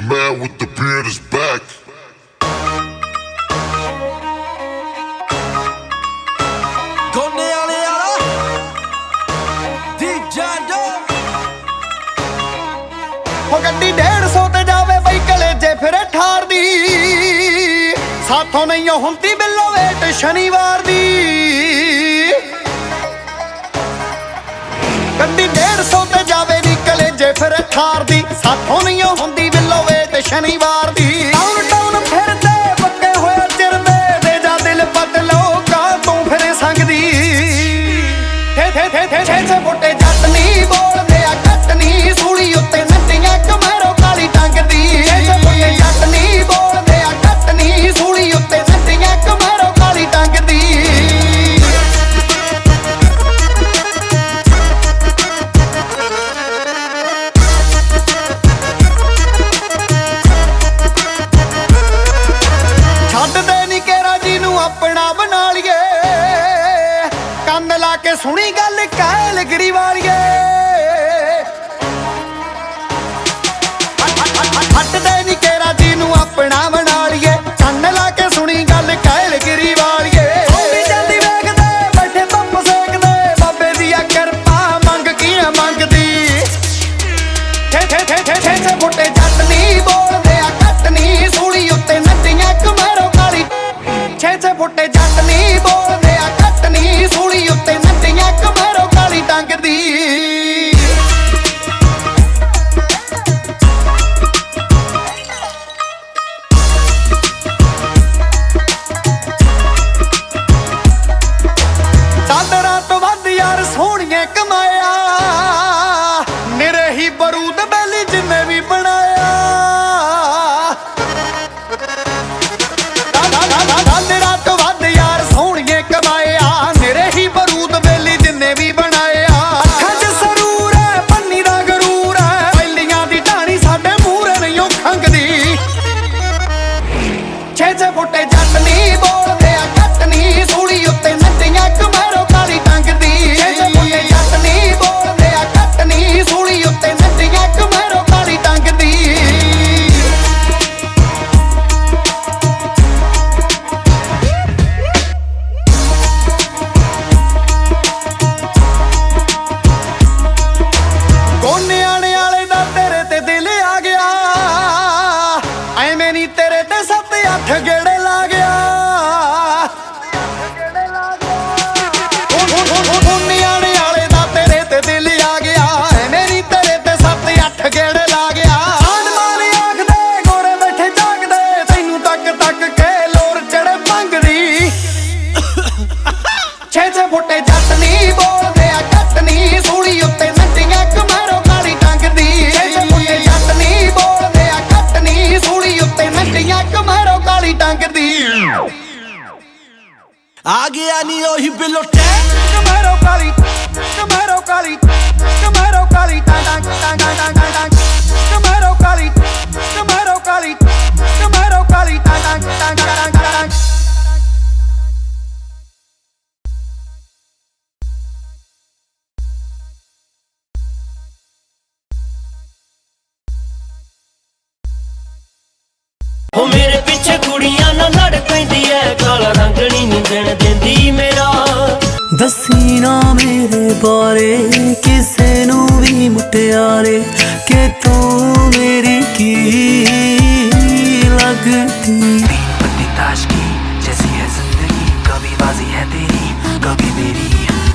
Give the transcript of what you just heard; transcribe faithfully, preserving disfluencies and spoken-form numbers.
The man with the beard is back. Gone ale ala Deep Jando ਹੋ ਗੱਡੀ ਡੇਢ ਸੌ ਤੇ ਜਾਵੇ ਬਈ ਕਲੇਜੇ ਫਿਰੇ ਠਾਰ ਦੀ ਸਾਥੋਂ ਨਹੀਂ ਹੁੰਦੀ ਬਿੱਲੋ ਵੇਟ ਸ਼ਨੀਵਾਰ ਦੀ ਗੱਡੀ ਡੇਢ ਸੌ ਤੇ ਜਾਵੇ ਨੀ ਕਲੇਜੇ ਫਿਰੇ ਠਾਰ ਦੀ ਸਾਥੋਂ ਨਹੀਂ ਹੁੰਦੀ ਬਿੱਲੋ ਵੇਟ ਸ਼ਨੀਵਾਰ ਦੀ ਟਾਊਨ ਟਾਊਨ ਫਿਰਦੇ ਪੱਕੇ ਹੋਏ ਚਿਰਦੇ ਦੇ ਜਾ ਦਿਲ ਬਦਲੋ ਕਾ ਤੂੰ ਫਿਰੇ ਸੰਗਦੀ ਠੇ ਠੇ ਠੇ ਠੇ ਠੇ ਫੁੱਟੇ ਜੱਟ ਨੀ ਬੋਲਦੇ ਆ ਕੱਟ ਨੀ ਸੂਲੀ ਉੱਤੇ ਨੱਟੀਆਂ ਕਮਰੋ ਕਾਲੀ ਟੰਗਦੀ ਠੇ ਫੁੱਟੇ ਜੱਟ ਨੀ ਬੋਲਦੇ ਆ ਕੱਟ ਨੀ ਸੂਲੀ ਉੱਤੇ ਨੱਟੀਆਂ ਕਮਰੋ ਕਾਲੀ ਟੰਗਦੀ ਛੱਡਦੇ ਨੀ ਕੇਰਾ ਜੀ ਨੂੰ ਆਪਣਾ ਬਣਾ ਲਈਏ ਕੰਨ ਲਾ ਕੇ ਸੁਣੀ ਗੱਲ ਕਾਇਲਗਰੀ ਵਾਲੀਏ ਛੱਡਦੇ ਨੀ ਕੇਰਾ ਜੀ ਨੂੰ ਆਪਣਾ ਬਣਾ ਲਈਏ ਕੰਨ ਲਾ ਕੇ ਸੁਣੀ ਗੱਲ ਕਾਇਲਗਰੀ ਵਾਲੀਏ ਸੋਨੀ ਜਾਂਦੀ ਵੇਖਦੇ ਬੈਠੇ ਧੁੱਪ ਸੇਕਦੇ ਬਾਬੇ ਦੀ ਆ ਕਿਰਪਾ ਮੰਗ ਕੀਆਂ ਮੰਗਦੀ ਠੇ ਠੇ ਠੇ ਠੇ ਠੇ ਫੁੱਟੇ ਜੱਟ ਨੀ ਬੋਲਦੇ ਆ ਕੱਟ ਨੀ ਸੂਲੀ ਉੱਤੇ ਨੱਟੀਆਂ ਕਮਰੋ ਕਾਲੀ ਛੇ ਛੇ ਫੁੱਟੇ ਜੱਟ ਨੀ ਬੋਲਦੇ ਆ ਕੱਟ ਨੀ ਸੂਲੀ ਉੱਤੇ ਨੱਟੀਆਂ ਕਮਰੋ ਕਾਲੀ ਟੰਗਦੀ ਚਾਦਰਾਂ ਤੋਂ ਵੱਧ ਯਾਰ ਸੋਹਣੀਏ ਕਮਾਇਆ ਨਿਰੇ ਹੀ ਬਰੂਦ ਬੈਲੀ ਜਿੰਨੇ ਵੀ ਬਣਾਇਆ ਚਾਦਰਾਂ ਤੋਂ ਵੱਧ ਯਾਰ ਸੋਹਣੀਏ ਕਮਾਇਆ ਨਿਰੇ ਹੀ ਬਰੂਦ ਬੈਲੀ ਜਿੰਨੇ ਵੀ ਬਣਾਇਆ ਅੱਖਾਂ 'ਚ ਸਰੂਰ ਹੈ ਪੰਨੀ ਦਾ ਗਰੂਰ ਹੈ ਪਹਿਲੀਆਂ ਦੀ ਢਾਣੀ ਸਾਡੇ ਮੂਹਰੇ ਨਹੀਂ ਖੰਗਦੀ ਛੇ ਛੇ ਫੁੱਟੇ ਜੱਟ ਨੀ ਬੋਲਦੇ ਆ ਕੱਟ ਨੀ ਸੂਲੀ ਉੱਤੇ ਨੱਟੀਆਂ ਕਮਰੋ ਕਾਲੀ ਟੰਗਦੀ ਛੇ ਛੇ ਫੁੱਟੇ ਜੱਟ ਨੀ ਬੋਲਦੇ ਆ ਕੱਟ ਨੀ ਸੂਲੀ ਉੱਤੇ ਨੱਟੀਆਂ ਕਮਰੋ ਕਾਲੀ ਟੰਗਦੀ ਕੋਨੇ ਆਣੇ ਵਾਲੇ ਦਾ ਤੇਰੇ ਤੇ ਦਿਲ ਆ ਗਿਆ ਐਵੇਂ ਨੀ ਤੇਰੇ ਤੇ ਸੱਤ ਅੱਠ ਗੇੜੇ ਲਾ ਗਿਆ ਕੋਨੇ ਆਣੇ ਵਾਲੇ ਦਾ ਤੇਰੇ ਤੇ ਦਿਲ ਆ ਗਿਆ ਐਵੇਂ ਨੀ ਤੇਰੇ ਤੇ ਸੱਤ ਅੱਠ ਗੇੜੇ ਲਾ ਗਿਆ ਆਨਮਾਨ ਆਖਦੇ ਗੋਰੇ ਬੈਠੇ ਜਾਗਦੇ ਤੈਨੂੰ ਤੱਕ ਤੱਕ ਕੇ ਲੋਰ ਚੜੇ ਭੰਗਦੀ ਛੇ ਛੇ ਫੁੱਟੇ ਜੱਟ ਨੀ ਬੋਲਦੇ ਆ ਕੱਟ ਨੀ ਸੂਲੀ ਉੱਤੇ ਨੱਟੀਆਂ ਕਮਰੋ ਕਾਲੀ ਟੰਗਦੀ ਛੇ ਛੇ ਫੁੱਟੇ ਜੱਟ ਨੀ ਬੋਲਦੇ ਆ ਕੱਟ ਨੀ ਸੂਲੀ ਉੱਤੇ ਨੱਟੀਆਂ ਕਮਰੋ ਕਾਲੀ ਟੰਗਦੀ ਆ ਗਿਆ ਨੀ ਉਹੀ ਬਿੱਲੋ ਟੈ ਕਮਰੋ ਕਾਲੀ ਕਮਰੋ ਕਾਲੀ ਕਮਰੋ ਕਾਲੀ ਟੰਗ ਟੰਗ ਟੰਗ ਟੰਗ ਕਮਰੋ ਕਾਲੀ ਕਮਰੋ ਕਾਲੀ ਕਮਰੋ ਕਾਲੀ ਟੰਗ ਟੰਗ ਟੰਗ ਟੰਗ ਹੋ ਮੇਰੇ ਪਿੱਛੇ ਕੁੜੀਆਂ ਨਾਲ ਲੜ ਪੈਂਦੀ ਐ ਕਾਲਾ ਰੰਗਣੀ ਨੀ ਦਿਨ ਦਿੰਦੀ ਮੇਰਾ ਦੱਸੀ ਨਾ ਮੇਰੇ ਬਾਰੇ ਕਿਸੇ ਨੂੰ ਵੀ ਮੁਟਿਆਰੇ ਕਿ ਤੂੰ ਮੇਰੀ ਕੀ लगती पत्ती ताश की जैसी है जिंदगी कभी बाजी है तेरी कभी मेरी